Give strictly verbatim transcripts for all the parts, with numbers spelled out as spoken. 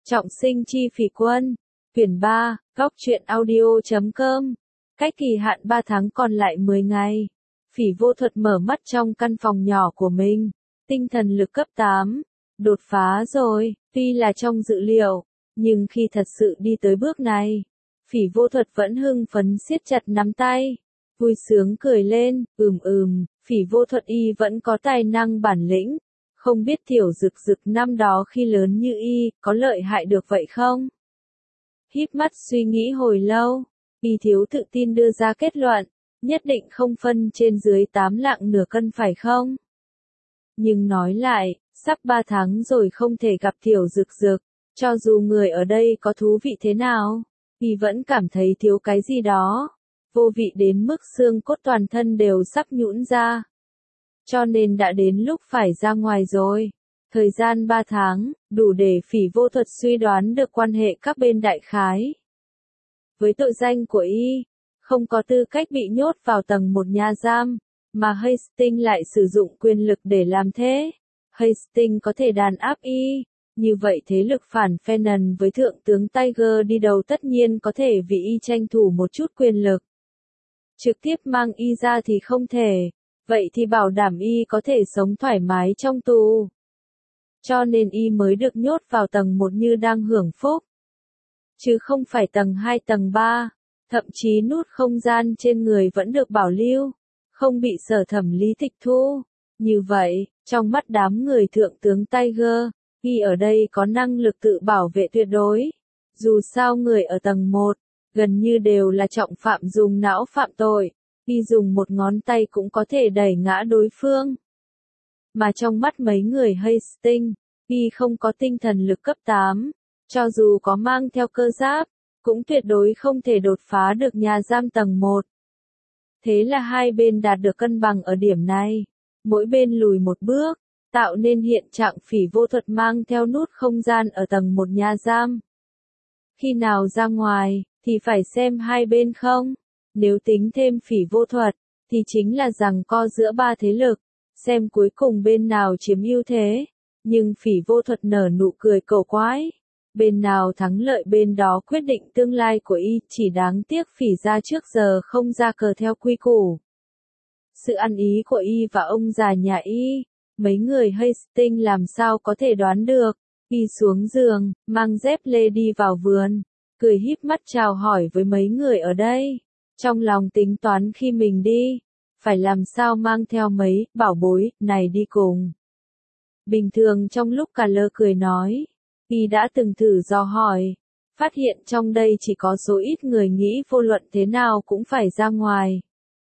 Trọng sinh chi phỉ quân. Quyển ba, góc truyện audio chấm com. Cách kỳ hạn ba tháng còn lại mười ngày. Phỉ vô thuật mở mắt trong căn phòng nhỏ của mình. Tinh thần lực cấp tám. Đột phá rồi, tuy là trong dự liệu, nhưng khi thật sự đi tới bước này, phỉ vô thuật vẫn hưng phấn siết chặt nắm tay. Vui sướng cười lên, ừm ừm, phỉ vô thuật y vẫn có tài năng bản lĩnh. Không biết tiểu dực dực năm đó khi lớn như y, có lợi hại được vậy không? Híp mắt suy nghĩ hồi lâu, y thiếu tự tin đưa ra kết luận, nhất định không phân trên dưới tám lạng nửa cân phải không? Nhưng nói lại, sắp ba tháng rồi không thể gặp tiểu dực dực, cho dù người ở đây có thú vị thế nào, y vẫn cảm thấy thiếu cái gì đó, vô vị đến mức xương cốt toàn thân đều sắp nhũn ra. Cho nên đã đến lúc phải ra ngoài rồi. Thời gian ba tháng, đủ để phỉ vô thuật suy đoán được quan hệ các bên đại khái. Với tội danh của y, không có tư cách bị nhốt vào tầng một nhà giam, mà Hastings lại sử dụng quyền lực để làm thế. Hastings có thể đàn áp y, như vậy thế lực phản Fennon với thượng tướng Tiger đi đầu tất nhiên có thể vì y tranh thủ một chút quyền lực. Trực tiếp mang y ra thì không thể. Vậy thì bảo đảm y có thể sống thoải mái trong tù. Cho nên y mới được nhốt vào tầng một như đang hưởng phúc. Chứ không phải tầng hai tầng ba, thậm chí nút không gian trên người vẫn được bảo lưu, không bị sở thẩm lý tịch thu. Như vậy, trong mắt đám người thượng tướng Tiger, y ở đây có năng lực tự bảo vệ tuyệt đối. Dù sao người ở tầng một, gần như đều là trọng phạm dùng não phạm tội. Y dùng một ngón tay cũng có thể đẩy ngã đối phương. Mà trong mắt mấy người Hastings, y không có tinh thần lực cấp tám, cho dù có mang theo cơ giáp, cũng tuyệt đối không thể đột phá được nhà giam tầng một. Thế là hai bên đạt được cân bằng ở điểm này, mỗi bên lùi một bước, tạo nên hiện trạng phỉ vô thuật mang theo nút không gian ở tầng một nhà giam. Khi nào ra ngoài, thì phải xem hai bên không. Nếu tính thêm phỉ vô thuật, thì chính là giằng co giữa ba thế lực, xem cuối cùng bên nào chiếm ưu thế. Nhưng phỉ vô thuật nở nụ cười cầu quái. Bên nào thắng lợi bên đó quyết định tương lai của y, chỉ đáng tiếc phỉ ra trước giờ không ra cờ theo quy củ. Sự ăn ý của y và ông già nhà y, mấy người Hastings làm sao có thể đoán được. Y xuống giường, mang dép lê đi vào vườn, cười híp mắt chào hỏi với mấy người ở đây. Trong lòng tính toán khi mình đi, phải làm sao mang theo mấy bảo bối này đi cùng. Bình thường trong lúc cả lơ cười nói, y đã từng thử dò hỏi, phát hiện trong đây chỉ có số ít người nghĩ vô luận thế nào cũng phải ra ngoài.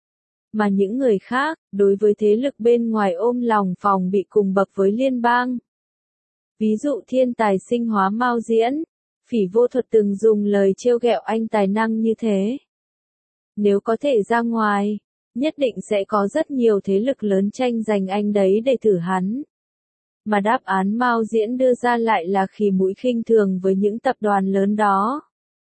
Mà những người khác, đối với thế lực bên ngoài ôm lòng phòng bị cùng bậc với liên bang. Ví dụ thiên tài sinh hóa Mao Diễn, phỉ vô thuật từng dùng lời trêu ghẹo anh tài năng như thế. Nếu có thể ra ngoài, nhất định sẽ có rất nhiều thế lực lớn tranh giành anh đấy để thử hắn. Mà đáp án Mao Diễn đưa ra lại là khì mũi khinh thường với những tập đoàn lớn đó.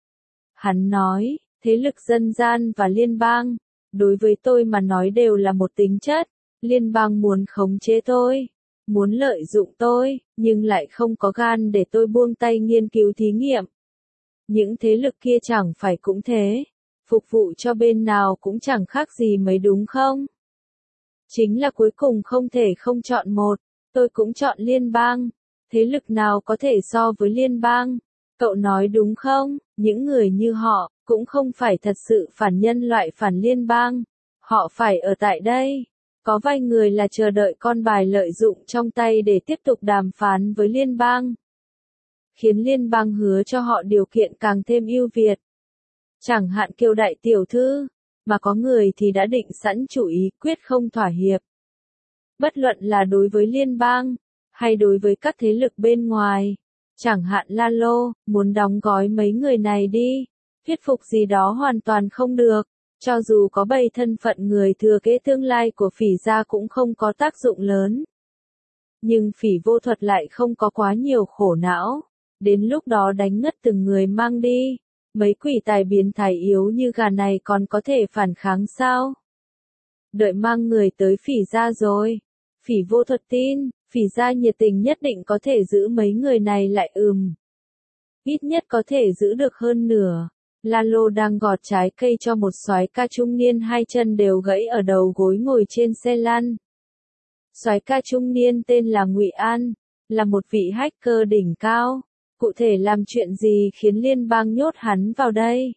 Hắn nói, thế lực dân gian và liên bang, đối với tôi mà nói đều là một tính chất. Liên bang muốn khống chế tôi, muốn lợi dụng tôi, nhưng lại không có gan để tôi buông tay nghiên cứu thí nghiệm. Những thế lực kia chẳng phải cũng thế. Phục vụ cho bên nào cũng chẳng khác gì mấy đúng không? Chính là cuối cùng không thể không chọn một, tôi cũng chọn liên bang. Thế lực nào có thể so với liên bang? Cậu nói đúng không? Những người như họ, cũng không phải thật sự phản nhân loại phản liên bang. Họ phải ở tại đây. Có vài người là chờ đợi con bài lợi dụng trong tay để tiếp tục đàm phán với liên bang. Khiến liên bang hứa cho họ điều kiện càng thêm ưu việt. Chẳng hạn Kiều đại tiểu thư, mà có người thì đã định sẵn chủ ý quyết không thỏa hiệp. Bất luận là đối với liên bang, hay đối với các thế lực bên ngoài, chẳng hạn Lalo, muốn đóng gói mấy người này đi, thuyết phục gì đó hoàn toàn không được, cho dù có bày thân phận người thừa kế tương lai của phỉ gia cũng không có tác dụng lớn. Nhưng phỉ vô thuật lại không có quá nhiều khổ não, đến lúc đó đánh ngất từng người mang đi. Mấy quỷ tài biến thái yếu như gà này còn có thể phản kháng sao? Đợi mang người tới phỉ gia rồi. Phỉ vô thuật tin, phỉ gia nhiệt tình nhất định có thể giữ mấy người này lại ừm. ít nhất có thể giữ được hơn nửa. Lalo đang gọt trái cây cho một soái ca trung niên hai chân đều gãy ở đầu gối ngồi trên xe lăn. Soái ca trung niên tên là Ngụy An, là một vị hacker đỉnh cao. Cụ thể làm chuyện gì khiến liên bang nhốt hắn vào đây?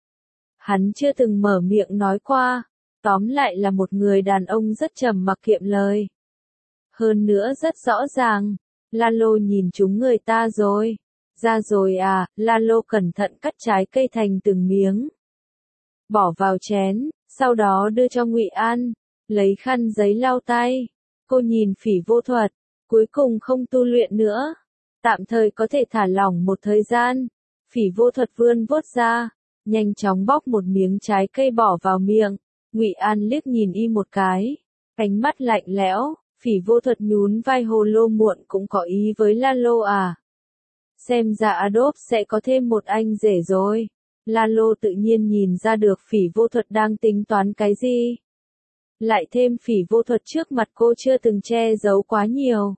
Hắn chưa từng mở miệng nói qua, tóm lại là một người đàn ông rất trầm mặc kiệm lời. Hơn nữa rất rõ ràng, Lalo nhìn chúng người ta rồi. Ra rồi à, Lalo cẩn thận cắt trái cây thành từng miếng. Bỏ vào chén, sau đó đưa cho Ngụy An, lấy khăn giấy lau tay. Cô nhìn Phỉ Vô Thuật, cuối cùng không tu luyện nữa. Tạm thời có thể thả lỏng một thời gian. Phỉ Vô Thuật vươn vuốt ra, nhanh chóng bóc một miếng trái cây bỏ vào miệng. Ngụy An liếc nhìn y một cái, ánh mắt lạnh lẽo. Phỉ Vô Thuật nhún vai, hồ lô muộn cũng có ý với Lalo à? Xem ra Adolf sẽ có thêm một anh rể rồi. Lalo tự nhiên nhìn ra được Phỉ Vô Thuật đang tính toán cái gì. Lại thêm Phỉ Vô Thuật trước mặt cô chưa từng che giấu quá nhiều.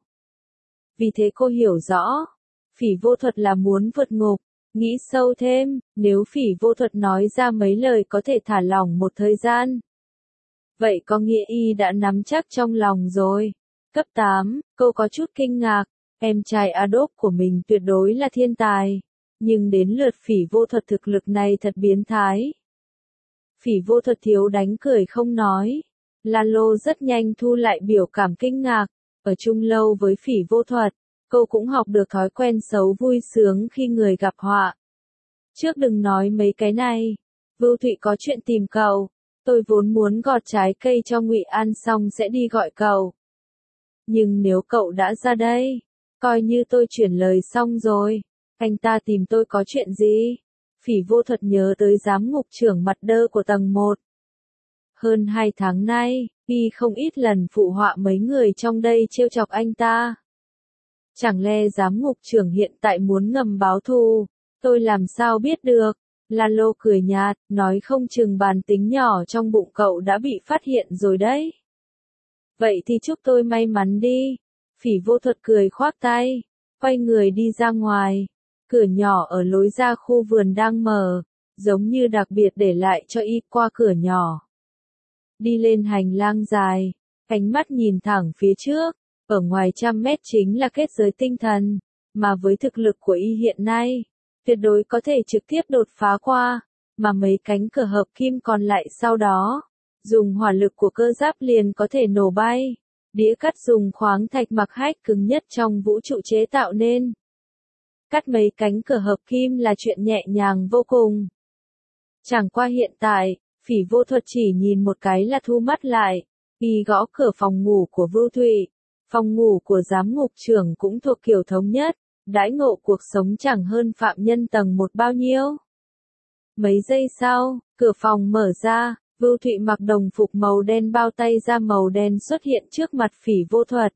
Vì thế cô hiểu rõ, Phỉ Vô Thuật là muốn vượt ngục. Nghĩ sâu thêm, nếu Phỉ Vô Thuật nói ra mấy lời có thể thả lỏng một thời gian, vậy có nghĩa y đã nắm chắc trong lòng rồi. Cấp tám, cô có chút kinh ngạc, em trai Adolf của mình tuyệt đối là thiên tài, nhưng đến lượt Phỉ Vô Thuật thực lực này thật biến thái. Phỉ Vô Thuật thiếu đánh cười không nói. Lalo rất nhanh thu lại biểu cảm kinh ngạc, ở chung lâu với Phỉ Vô Thuật, cô cũng học được thói quen xấu vui sướng khi người gặp họa. Trước đừng nói mấy cái này, Vưu Thụy có chuyện tìm cậu, tôi vốn muốn gọt trái cây cho Ngụy An xong sẽ đi gọi cậu. Nhưng nếu cậu đã ra đây, coi như tôi chuyển lời xong rồi. Anh ta tìm tôi có chuyện gì? Phỉ Vô Thuật nhớ tới giám ngục trưởng mặt đơ của tầng một. Hơn hai tháng nay, y không ít lần phụ họa mấy người trong đây trêu chọc anh ta. Chẳng lẽ giám ngục trưởng hiện tại muốn ngầm báo thù? Tôi làm sao biết được? Lalo cười nhạt, nói không chừng bản tính nhỏ trong bụng cậu đã bị phát hiện rồi đấy. Vậy thì chúc tôi may mắn đi. Phỉ Vô Thuật cười khoác tay, quay người đi ra ngoài. Cửa nhỏ ở lối ra khu vườn đang mở, giống như đặc biệt để lại cho y qua cửa nhỏ. Đi lên hành lang dài, ánh mắt nhìn thẳng phía trước, ở ngoài trăm mét chính là kết giới tinh thần, mà với thực lực của y hiện nay, tuyệt đối có thể trực tiếp đột phá qua, mà mấy cánh cửa hợp kim còn lại sau đó, dùng hỏa lực của cơ giáp liền có thể nổ bay. Đĩa cắt dùng khoáng thạch mặc hách cứng nhất trong vũ trụ chế tạo nên. Cắt mấy cánh cửa hợp kim là chuyện nhẹ nhàng vô cùng. Chẳng qua hiện tại, Phỉ Vô Thuật chỉ nhìn một cái là thu mắt lại, y gõ cửa phòng ngủ của Vưu Thụy. Phòng ngủ của giám ngục trưởng cũng thuộc kiểu thống nhất, đãi ngộ cuộc sống chẳng hơn phạm nhân tầng một bao nhiêu. Mấy giây sau, cửa phòng mở ra, Vưu Thụy mặc đồng phục màu đen bao tay da màu đen xuất hiện trước mặt Phỉ Vô Thuật.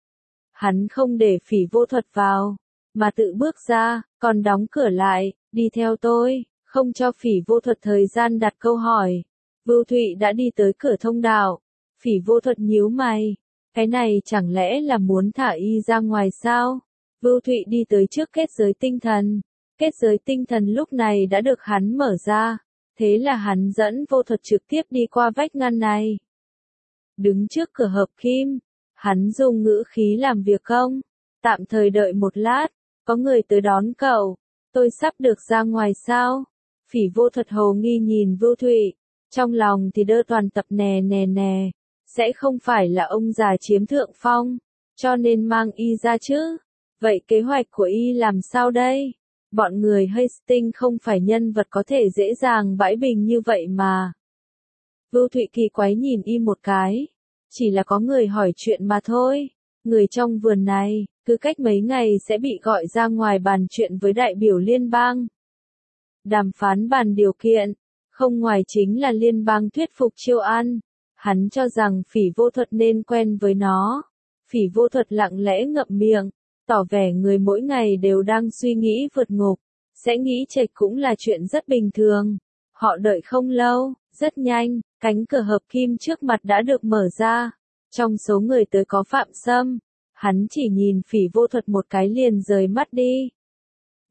Hắn không để Phỉ Vô Thuật vào, mà tự bước ra, còn đóng cửa lại, đi theo tôi, không cho Phỉ Vô Thuật thời gian đặt câu hỏi. Vưu Thụy đã đi tới cửa thông đạo. Phỉ Vô Thuật nhíu mày, cái này chẳng lẽ là muốn thả y ra ngoài sao? Vưu Thụy đi tới trước kết giới tinh thần. Kết giới tinh thần lúc này đã được hắn mở ra. Thế là hắn dẫn Vô Thuật trực tiếp đi qua vách ngăn này. Đứng trước cửa hợp kim, hắn dùng ngữ khí làm việc không? Tạm thời đợi một lát, có người tới đón cậu. Tôi sắp được ra ngoài sao? Phỉ Vô Thuật hồ nghi nhìn Vưu Thụy, trong lòng thì đơ toàn tập nè nè nè. Sẽ không phải là ông già chiếm thượng phong, cho nên mang y ra chứ? Vậy kế hoạch của y làm sao đây? Bọn người Hastings không phải nhân vật có thể dễ dàng bãi bình như vậy mà. Vưu Thụy kỳ quái nhìn y một cái. Chỉ là có người hỏi chuyện mà thôi. Người trong vườn này, cứ cách mấy ngày sẽ bị gọi ra ngoài bàn chuyện với đại biểu liên bang. Đàm phán bàn điều kiện, không ngoài chính là liên bang thuyết phục Chiêu An. Hắn cho rằng Phỉ Vô Thuật nên quen với nó. Phỉ Vô Thuật lặng lẽ ngậm miệng, tỏ vẻ người mỗi ngày đều đang suy nghĩ vượt ngục, sẽ nghĩ trệch cũng là chuyện rất bình thường. Họ đợi không lâu, rất nhanh, cánh cửa hợp kim trước mặt đã được mở ra. Trong số người tới có Phạm Sâm, hắn chỉ nhìn Phỉ Vô Thuật một cái liền rời mắt đi.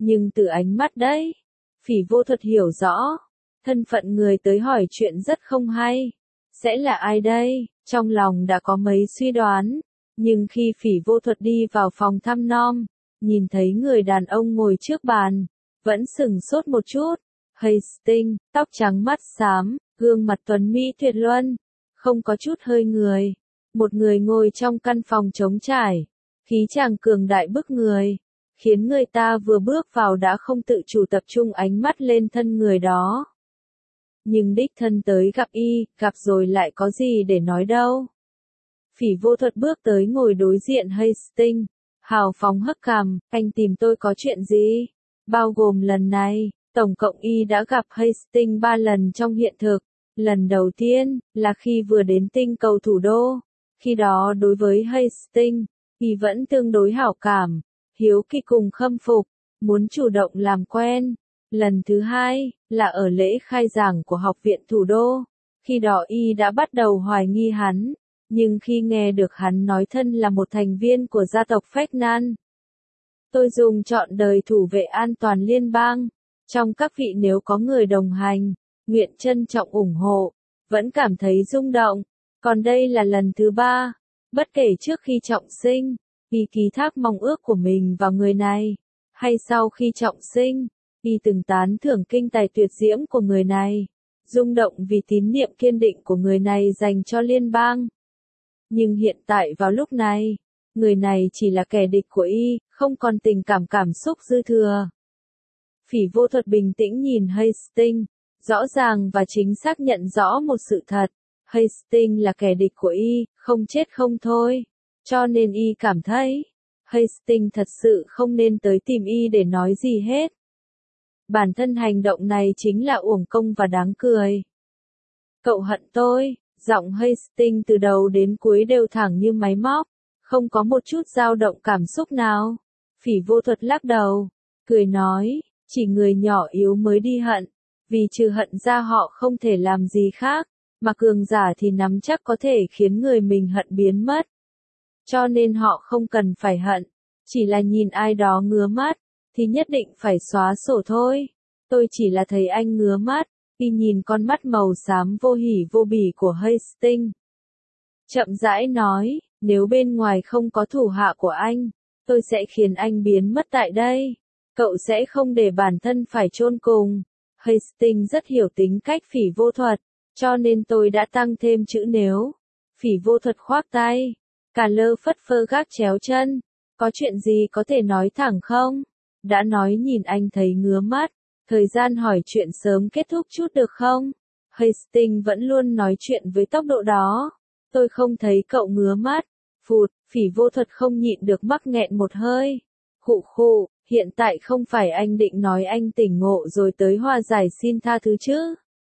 Nhưng từ ánh mắt đấy, Phỉ Vô Thuật hiểu rõ, thân phận người tới hỏi chuyện rất không hay. Sẽ là ai đây? Trong lòng đã có mấy suy đoán, nhưng khi Phỉ Vô Thuật đi vào phòng thăm nom, nhìn thấy người đàn ông ngồi trước bàn, vẫn sửng sốt một chút. Hastings, tóc trắng mắt xám, gương mặt tuấn mỹ tuyệt luân, không có chút hơi người. Một người ngồi trong căn phòng trống trải, khí chàng cường đại bức người, khiến người ta vừa bước vào đã không tự chủ tập trung ánh mắt lên thân người đó. Nhưng đích thân tới gặp y, gặp rồi lại có gì để nói đâu. Phỉ Vô Thuật bước tới ngồi đối diện Hastings, hào phóng hất cằm, anh tìm tôi có chuyện gì? Bao gồm lần này, tổng cộng y đã gặp Hastings ba lần trong hiện thực. Lần đầu tiên, là khi vừa đến tinh cầu thủ đô. Khi đó đối với Hastings, y vẫn tương đối hảo cảm, hiếu kỳ cùng khâm phục, muốn chủ động làm quen. Lần thứ hai, là ở lễ khai giảng của học viện thủ đô. Khi đó y đã bắt đầu hoài nghi hắn, nhưng khi nghe được hắn nói thân là một thành viên của gia tộc Phách Nan. Tôi dùng trọn đời thủ vệ an toàn liên bang. Trong các vị nếu có người đồng hành, nguyện trân trọng ủng hộ, vẫn cảm thấy rung động. Còn đây là lần thứ ba, bất kể trước khi trọng sinh, y ký thác mong ước của mình vào người này, hay sau khi trọng sinh, y từng tán thưởng kinh tài tuyệt diễm của người này, rung động vì tín niệm kiên định của người này dành cho liên bang. Nhưng hiện tại vào lúc này, người này chỉ là kẻ địch của y, không còn tình cảm cảm xúc dư thừa. Phỉ Vô Thuật bình tĩnh nhìn Hastings, rõ ràng và chính xác nhận rõ một sự thật. Hastings là kẻ địch của y, không chết không thôi. Cho nên y cảm thấy, Hastings thật sự không nên tới tìm y để nói gì hết. Bản thân hành động này chính là uổng công và đáng cười. Cậu hận tôi, giọng Hastings từ đầu đến cuối đều thẳng như máy móc, không có một chút dao động cảm xúc nào. Phỉ Vô Thuật lắc đầu, cười nói, chỉ người nhỏ yếu mới đi hận, vì trừ hận ra họ không thể làm gì khác, mà cường giả thì nắm chắc có thể khiến người mình hận biến mất. Cho nên họ không cần phải hận, chỉ là nhìn ai đó ngứa mắt, thì nhất định phải xóa sổ thôi. Tôi chỉ là thấy anh ngứa mắt, khi nhìn con mắt màu xám vô hỉ vô bỉ của Hastings. Chậm rãi nói, nếu bên ngoài không có thủ hạ của anh, tôi sẽ khiến anh biến mất tại đây. Cậu sẽ không để bản thân phải chôn cùng. Hastings rất hiểu tính cách Phỉ Vô Thuật, cho nên tôi đã tăng thêm chữ nếu. Phỉ Vô Thuật khoác tay, cả lơ phất phơ gác chéo chân. Có chuyện gì có thể nói thẳng không? Đã nói nhìn anh thấy ngứa mắt, thời gian hỏi chuyện sớm kết thúc chút được không? Hastings vẫn luôn nói chuyện với tốc độ đó. Tôi không thấy cậu ngứa mắt. Phụt, Phỉ Vô Thuật không nhịn được mắc nghẹn một hơi. Khụ khụ, hiện tại không phải anh định nói anh tỉnh ngộ rồi tới hòa giải xin tha thứ chứ?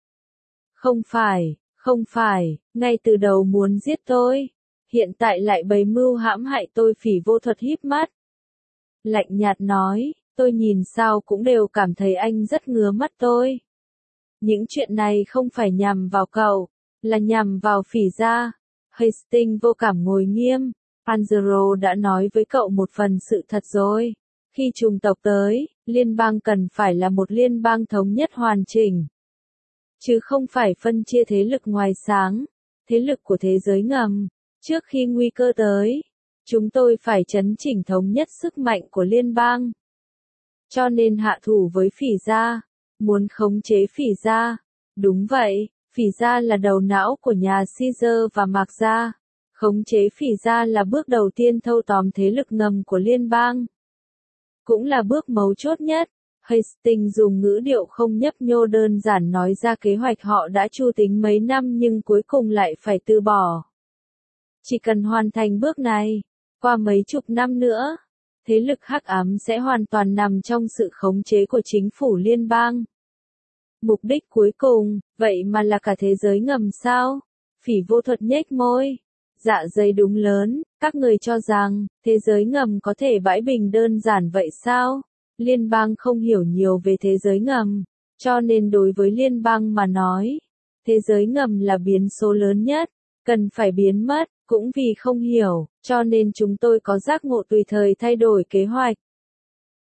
Không phải, không phải, ngay từ đầu muốn giết tôi. Hiện tại lại bày mưu hãm hại tôi. Phỉ Vô Thuật híp mắt. Lạnh nhạt nói, tôi nhìn sao cũng đều cảm thấy anh rất ngứa mắt tôi. Những chuyện này không phải nhằm vào cậu, là nhằm vào Phỉ gia. Hastings vô cảm ngồi nghiêm. Angelo đã nói với cậu một phần sự thật rồi. Khi chủng tộc tới, liên bang cần phải là một liên bang thống nhất hoàn chỉnh. Chứ không phải phân chia thế lực ngoài sáng, thế lực của thế giới ngầm. Trước khi nguy cơ tới, chúng tôi phải chấn chỉnh thống nhất sức mạnh của liên bang. Cho nên hạ thủ với Phỉ gia, muốn khống chế Phỉ gia. Đúng vậy, Phỉ gia là đầu não của nhà Caesar và Mạc gia. Khống chế Phỉ gia là bước đầu tiên thâu tóm thế lực ngầm của liên bang. Cũng là bước mấu chốt nhất. Hastings dùng ngữ điệu không nhấp nhô đơn giản nói ra kế hoạch họ đã chu tính mấy năm nhưng cuối cùng lại phải từ bỏ. Chỉ cần hoàn thành bước này, qua mấy chục năm nữa, thế lực hắc ám sẽ hoàn toàn nằm trong sự khống chế của chính phủ liên bang. Mục đích cuối cùng, vậy mà là cả thế giới ngầm sao? Phỉ Vô Thuật nhếch môi. Dạ dày đúng lớn, các người cho rằng, thế giới ngầm có thể bãi bình đơn giản vậy sao? Liên bang không hiểu nhiều về thế giới ngầm, cho nên đối với liên bang mà nói, thế giới ngầm là biến số lớn nhất, cần phải biến mất, cũng vì không hiểu, cho nên chúng tôi có giác ngộ tùy thời thay đổi kế hoạch.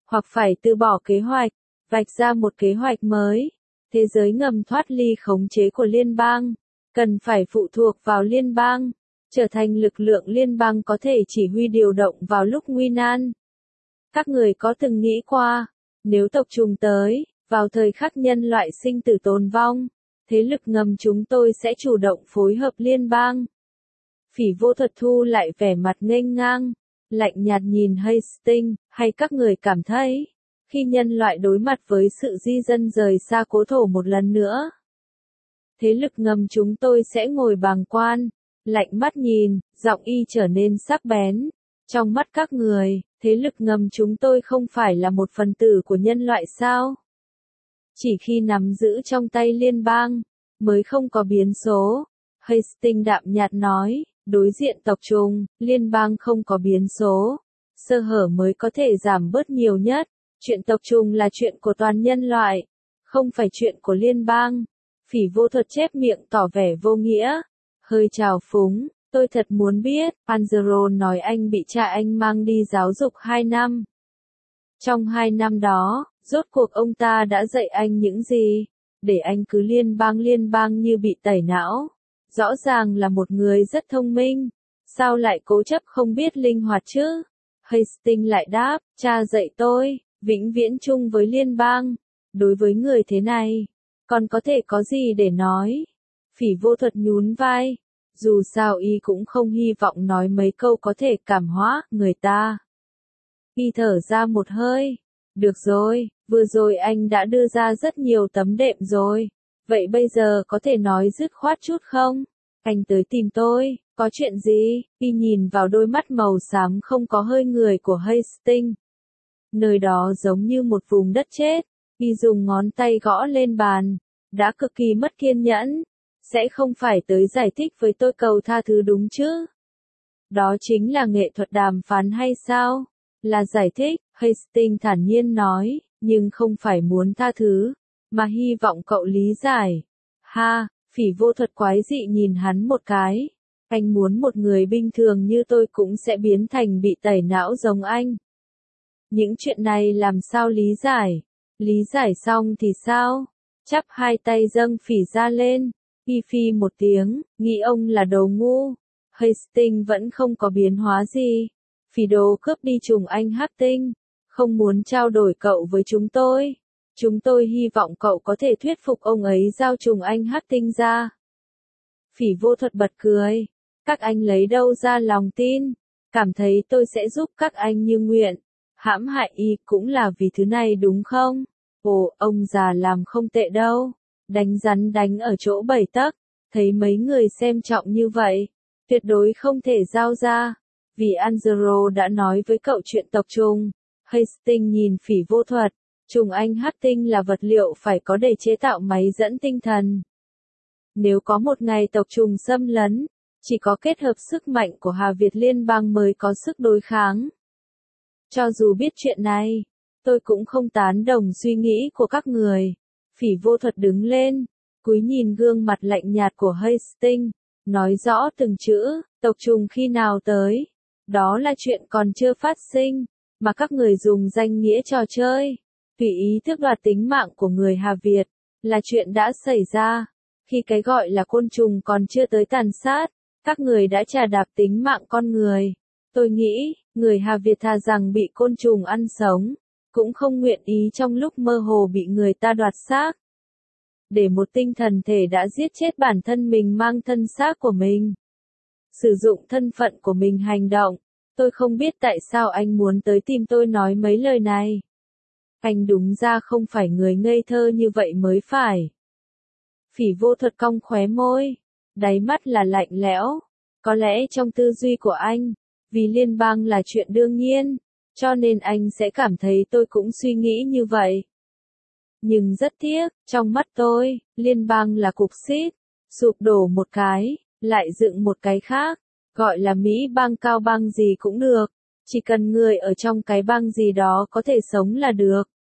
hoặc phải từ bỏ kế hoạch, vạch ra một kế hoạch mới. Thế giới ngầm thoát ly khống chế của liên bang, cần phải phụ thuộc vào liên bang, trở thành lực lượng liên bang có thể chỉ huy điều động vào lúc nguy nan. Các người có từng nghĩ qua, nếu tộc trùng tới, vào thời khắc nhân loại sinh tử tồn vong, thế lực ngầm chúng tôi sẽ chủ động phối hợp liên bang. Phỉ Vô Thuật thu lại vẻ mặt nghênh ngang, lạnh nhạt nhìn Hastings, hay các người cảm thấy, khi nhân loại đối mặt với sự di dân rời xa cố thổ một lần nữa, thế lực ngầm chúng tôi sẽ ngồi bàng quan, lạnh mắt nhìn, giọng y trở nên sắc bén. Trong mắt các người, thế lực ngầm chúng tôi không phải là một phần tử của nhân loại sao? Chỉ khi nắm giữ trong tay liên bang, mới không có biến số. Hastings đạm nhạt nói, đối diện tộc trùng, liên bang không có biến số. Sơ hở mới có thể giảm bớt nhiều nhất. Chuyện tộc trùng là chuyện của toàn nhân loại, không phải chuyện của liên bang. Phỉ Vô Thuật chép miệng tỏ vẻ vô nghĩa, hơi trào phúng. Tôi thật muốn biết, Angelo nói anh bị cha anh mang đi giáo dục hai năm. Trong hai năm đó, rốt cuộc ông ta đã dạy anh những gì? Để anh cứ liên bang liên bang như bị tẩy não. Rõ ràng là một người rất thông minh, sao lại cố chấp không biết linh hoạt chứ? Hastings lại đáp, cha dạy tôi, vĩnh viễn chung với liên bang. Đối với người thế này, còn có thể có gì để nói? Phỉ Vô Thuật nhún vai. Dù sao y cũng không hy vọng nói mấy câu có thể cảm hóa người ta. Y thở ra một hơi. Được rồi, vừa rồi anh đã đưa ra rất nhiều tấm đệm rồi. Vậy bây giờ có thể nói dứt khoát chút không? Anh tới tìm tôi, có chuyện gì? Y nhìn vào đôi mắt màu xám không có hơi người của Hastings. Nơi đó giống như một vùng đất chết. Y dùng ngón tay gõ lên bàn. Đã cực kỳ mất kiên nhẫn. Sẽ không phải tới giải thích với tôi cầu tha thứ đúng chứ? Đó chính là nghệ thuật đàm phán hay sao? Là giải thích, Hastings thản nhiên nói, nhưng không phải muốn tha thứ, mà hy vọng cậu lý giải. Ha, Phỉ Vô Thuật quái dị nhìn hắn một cái. Anh muốn một người bình thường như tôi cũng sẽ biến thành bị tẩy não giống anh. Những chuyện này làm sao lý giải? Lý giải xong thì sao? Chắp hai tay dâng Phỉ ra lên. Y phi một tiếng, nghĩ ông là đồ ngu. Hastings vẫn không có biến hóa gì. Phỉ đồ cướp đi trùng anh Hastings, không muốn trao đổi cậu với chúng tôi. Chúng tôi hy vọng cậu có thể thuyết phục ông ấy giao trùng anh Hastings ra. Phỉ Vô Thuật bật cười. Các anh lấy đâu ra lòng tin? Cảm thấy tôi sẽ giúp các anh như nguyện. Hãm hại y cũng là vì thứ này đúng không? Ồ, ông già làm không tệ đâu. Đánh rắn đánh ở chỗ bảy tấc, thấy mấy người xem trọng như vậy, tuyệt đối không thể giao ra, vì Angelo đã nói với cậu chuyện tộc trùng. Hastings nhìn Phỉ Vô Thuật, trùng anh Hastings là vật liệu phải có để chế tạo máy dẫn tinh thần. Nếu có một ngày tộc trùng xâm lấn, chỉ có kết hợp sức mạnh của Hà Việt Liên bang mới có sức đối kháng. Cho dù biết chuyện này, tôi cũng không tán đồng suy nghĩ của các người. Phỉ Vô Thuật đứng lên, cúi nhìn gương mặt lạnh nhạt của Hastings, nói rõ từng chữ, tộc trùng khi nào tới. Đó là chuyện còn chưa phát sinh, mà các người dùng danh nghĩa trò chơi, tùy ý tước đoạt tính mạng của người Hà Việt, là chuyện đã xảy ra. Khi cái gọi là côn trùng còn chưa tới tàn sát, các người đã trà đạp tính mạng con người. Tôi nghĩ, người Hà Việt thà rằng bị côn trùng ăn sống, cũng không nguyện ý trong lúc mơ hồ bị người ta đoạt xác. Để một tinh thần thể đã giết chết bản thân mình mang thân xác của mình. Sử dụng thân phận của mình hành động. Tôi không biết tại sao anh muốn tới tìm tôi nói mấy lời này. Anh đúng ra không phải người ngây thơ như vậy mới phải. Phỉ Vô Thuật cong khóe môi. Đáy mắt là lạnh lẽo. Có lẽ trong tư duy của anh, vì liên bang là chuyện đương nhiên, cho nên anh sẽ cảm thấy tôi cũng suy nghĩ như vậy. Nhưng rất tiếc, trong mắt tôi, liên bang là cục xít, sụp đổ một cái, lại dựng một cái khác, gọi là Mỹ bang cao bang gì cũng được, chỉ cần người ở trong cái bang gì đó có thể sống là được.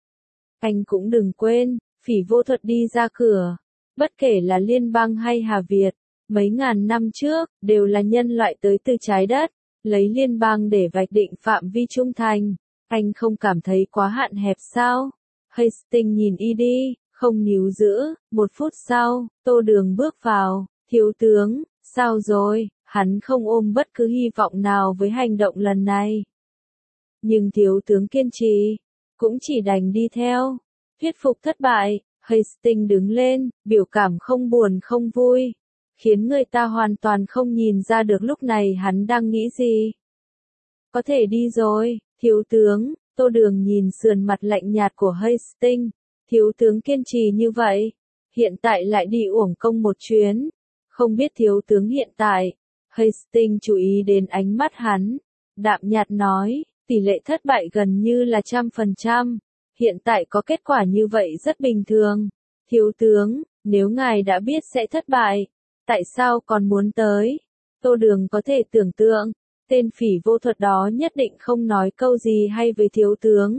Anh cũng đừng quên, Phỉ Vô Thuật đi ra cửa, bất kể là liên bang hay Hà Việt, mấy ngàn năm trước, đều là nhân loại tới từ trái đất, lấy liên bang để vạch định phạm vi trung thành. Anh không cảm thấy quá hạn hẹp sao? Hastings nhìn y đi, không níu giữ, một phút sau, Tô Đường bước vào, thiếu tướng, sao rồi, hắn không ôm bất cứ hy vọng nào với hành động lần này. Nhưng thiếu tướng kiên trì, cũng chỉ đành đi theo. Thuyết phục thất bại, Hastings đứng lên, biểu cảm không buồn không vui, khiến người ta hoàn toàn không nhìn ra được lúc này hắn đang nghĩ gì. Có thể đi rồi, thiếu tướng. Tô Đường nhìn sườn mặt lạnh nhạt của Hastings, thiếu tướng kiên trì như vậy, hiện tại lại đi uổng công một chuyến, không biết thiếu tướng hiện tại. Hastings chú ý đến ánh mắt hắn, đạm nhạt nói, tỷ lệ thất bại gần như là trăm phần trăm, hiện tại có kết quả như vậy rất bình thường. Thiếu tướng, nếu ngài đã biết sẽ thất bại, tại sao còn muốn tới? Tô Đường có thể tưởng tượng, tên phỉ vô thuật đó nhất định không nói câu gì hay với thiếu tướng.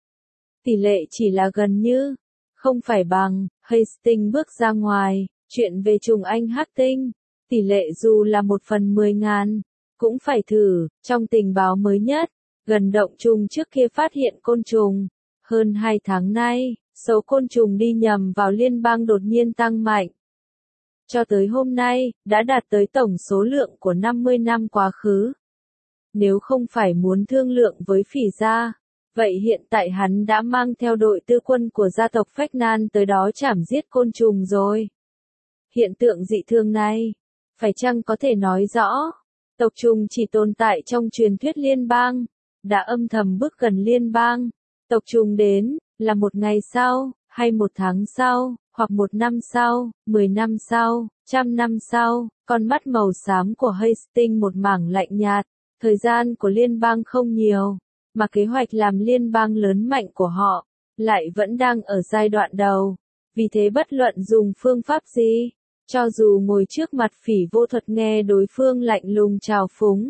Tỷ lệ chỉ là gần như, không phải bằng. Hastings bước ra ngoài, chuyện về trùng anh hắc tinh, tỷ lệ dù là một phần mười ngàn, cũng phải thử. Trong tình báo mới nhất, gần động trùng trước kia phát hiện côn trùng. Hơn hai tháng nay, số côn trùng đi nhầm vào liên bang đột nhiên tăng mạnh. Cho tới hôm nay, đã đạt tới tổng số lượng của năm mươi năm quá khứ. Nếu không phải muốn thương lượng với phỉ gia, vậy hiện tại hắn đã mang theo đội tư quân của gia tộc Phách Nan tới đó chảm giết côn trùng rồi. Hiện tượng dị thường này, phải chăng có thể nói rõ, tộc trùng chỉ tồn tại trong truyền thuyết liên bang, đã âm thầm bước gần liên bang. Tộc trùng đến, là một ngày sau, hay một tháng sau, hoặc một năm sau, mười năm sau, trăm năm sau. Con mắt màu xám của Hastings một mảng lạnh nhạt. Thời gian của liên bang không nhiều, mà kế hoạch làm liên bang lớn mạnh của họ, lại vẫn đang ở giai đoạn đầu. Vì thế bất luận dùng phương pháp gì, cho dù ngồi trước mặt phỉ vô thuật nghe đối phương lạnh lùng trào phúng,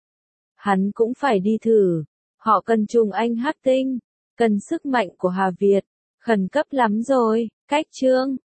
hắn cũng phải đi thử. Họ cần trùng anh hắc tinh, cần sức mạnh của Hà Việt, khẩn cấp lắm rồi. Cách chương